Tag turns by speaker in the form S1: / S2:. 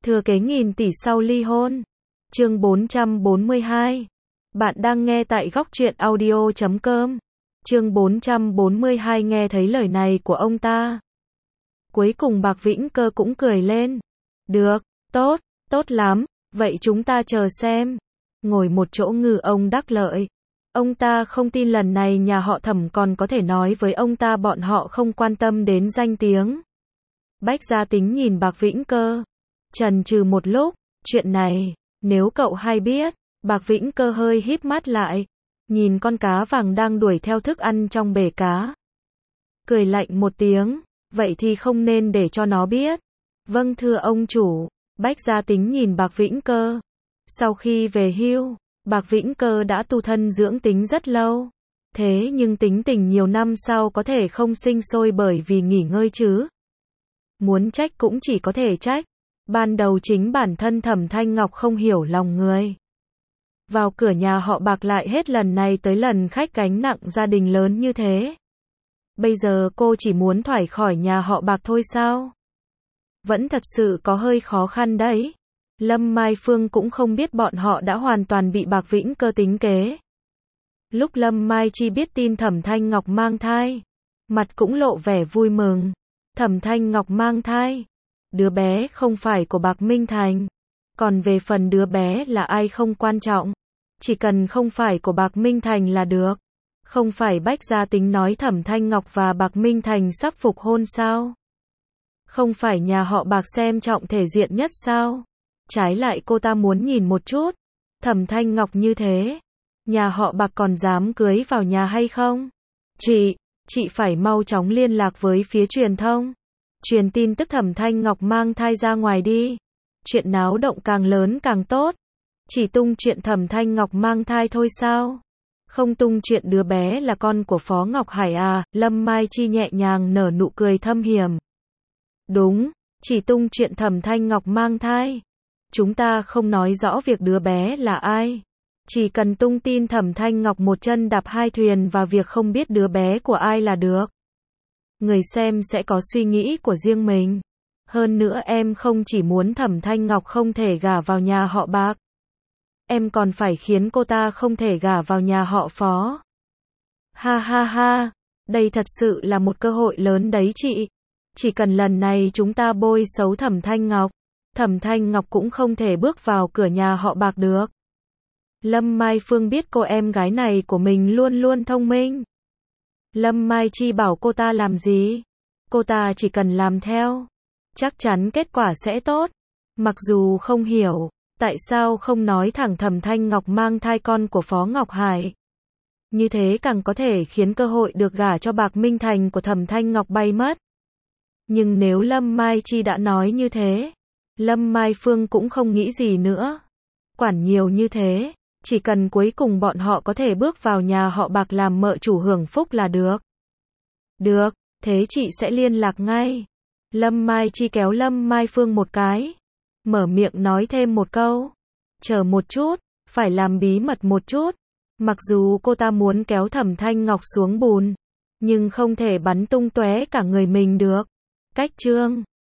S1: Thừa kế nghìn tỷ sau ly hôn. Chương 442. Bạn đang nghe tại góc truyện audio.com. Chương 442 nghe thấy lời này của ông ta. Cuối cùng Bạc Vĩnh Cơ cũng cười lên. Được, tốt, tốt lắm, vậy chúng ta chờ xem. Ngồi một chỗ Ngư ông đắc lợi. Ông ta không tin lần này nhà họ Thẩm còn có thể nói với ông ta bọn họ không quan tâm đến danh tiếng. Bách Gia Tính nhìn Bạc Vĩnh Cơ. Chần chừ một lúc, chuyện này, nếu cậu hay biết, Bạc Vĩnh Cơ hơi híp mắt lại, nhìn con cá vàng đang đuổi theo thức ăn trong bể cá. Cười lạnh một tiếng, vậy thì không nên để cho nó biết. Vâng thưa ông chủ, Bách Gia Tính nhìn Bạc Vĩnh Cơ. Sau khi về hưu, Bạc Vĩnh Cơ đã tu thân dưỡng tính rất lâu. Thế nhưng tính tình nhiều năm sau có thể không sinh sôi bởi vì nghỉ ngơi chứ. Muốn trách cũng chỉ có thể trách. Ban đầu chính bản thân Thẩm Thanh Ngọc không hiểu lòng người. Vào cửa nhà họ Bạc lại hết lần này tới lần khách gánh nặng gia đình lớn như thế. Bây giờ cô chỉ muốn thoát khỏi nhà họ Bạc thôi sao? Vẫn thật sự có hơi khó khăn đấy. Lâm Mai Phương cũng không biết bọn họ đã hoàn toàn bị Bạc Vĩnh Cơ tính kế. Lúc Lâm Mai Chi biết tin Thẩm Thanh Ngọc mang thai, mặt cũng lộ vẻ vui mừng. Thẩm Thanh Ngọc mang thai. Đứa bé không phải của Bạc Minh Thành. Còn về phần đứa bé là ai không quan trọng. Chỉ cần không phải của Bạc Minh Thành là được. Không phải Bách Gia Tính nói Thẩm Thanh Ngọc và Bạc Minh Thành sắp phục hôn sao? Không phải nhà họ Bạc xem trọng thể diện nhất sao? Trái lại cô ta muốn nhìn một chút. Thẩm Thanh Ngọc như thế. Nhà họ Bạc còn dám cưới vào nhà hay không? Chị phải mau chóng liên lạc với phía truyền thông. Truyền tin tức Thẩm Thanh Ngọc mang thai ra ngoài đi. Chuyện náo động càng lớn càng tốt. Chỉ tung chuyện Thẩm Thanh Ngọc mang thai thôi sao? Không tung chuyện đứa bé là con của Phó Ngọc Hải à? Lâm Mai Chi nhẹ nhàng nở nụ cười thâm hiểm. Đúng, chỉ tung chuyện Thẩm Thanh Ngọc mang thai. Chúng ta không nói rõ việc đứa bé là ai. Chỉ cần tung tin Thẩm Thanh Ngọc một chân đạp hai thuyền và việc không biết đứa bé của ai là được. Người xem sẽ có suy nghĩ của riêng mình. Hơn nữa em không chỉ muốn Thẩm Thanh Ngọc không thể gả vào nhà họ Bạc. Em còn phải khiến cô ta không thể gả vào nhà họ Phó. Ha ha ha, đây thật sự là một cơ hội lớn đấy chị. Chỉ cần lần này chúng ta bôi xấu Thẩm Thanh Ngọc cũng không thể bước vào cửa nhà họ Bạc được. Lâm Mai Phương biết cô em gái này của mình luôn luôn thông minh. Lâm Mai Chi bảo cô ta làm gì? Cô ta chỉ cần làm theo. Chắc chắn kết quả sẽ tốt. Mặc dù không hiểu, tại sao không nói thẳng Thẩm Thanh Ngọc mang thai con của Phó Ngọc Hải. Như thế càng có thể khiến cơ hội được gả cho Bạc Minh Thành của Thẩm Thanh Ngọc bay mất. Nhưng nếu Lâm Mai Chi đã nói như thế, Lâm Mai Phương cũng không nghĩ gì nữa. Quản nhiều như thế, chỉ cần cuối cùng bọn họ có thể bước vào nhà họ Bạc làm mợ chủ hưởng phúc là được. Được, thế chị sẽ liên lạc ngay. Lâm Mai Chi kéo Lâm Mai Phương một cái. Mở miệng nói thêm một câu. Chờ một chút, phải làm bí mật một chút. Mặc dù cô ta muốn kéo Thẩm Thanh Ngọc xuống bùn, nhưng không thể bắn tung tóe cả người mình được. Cách chương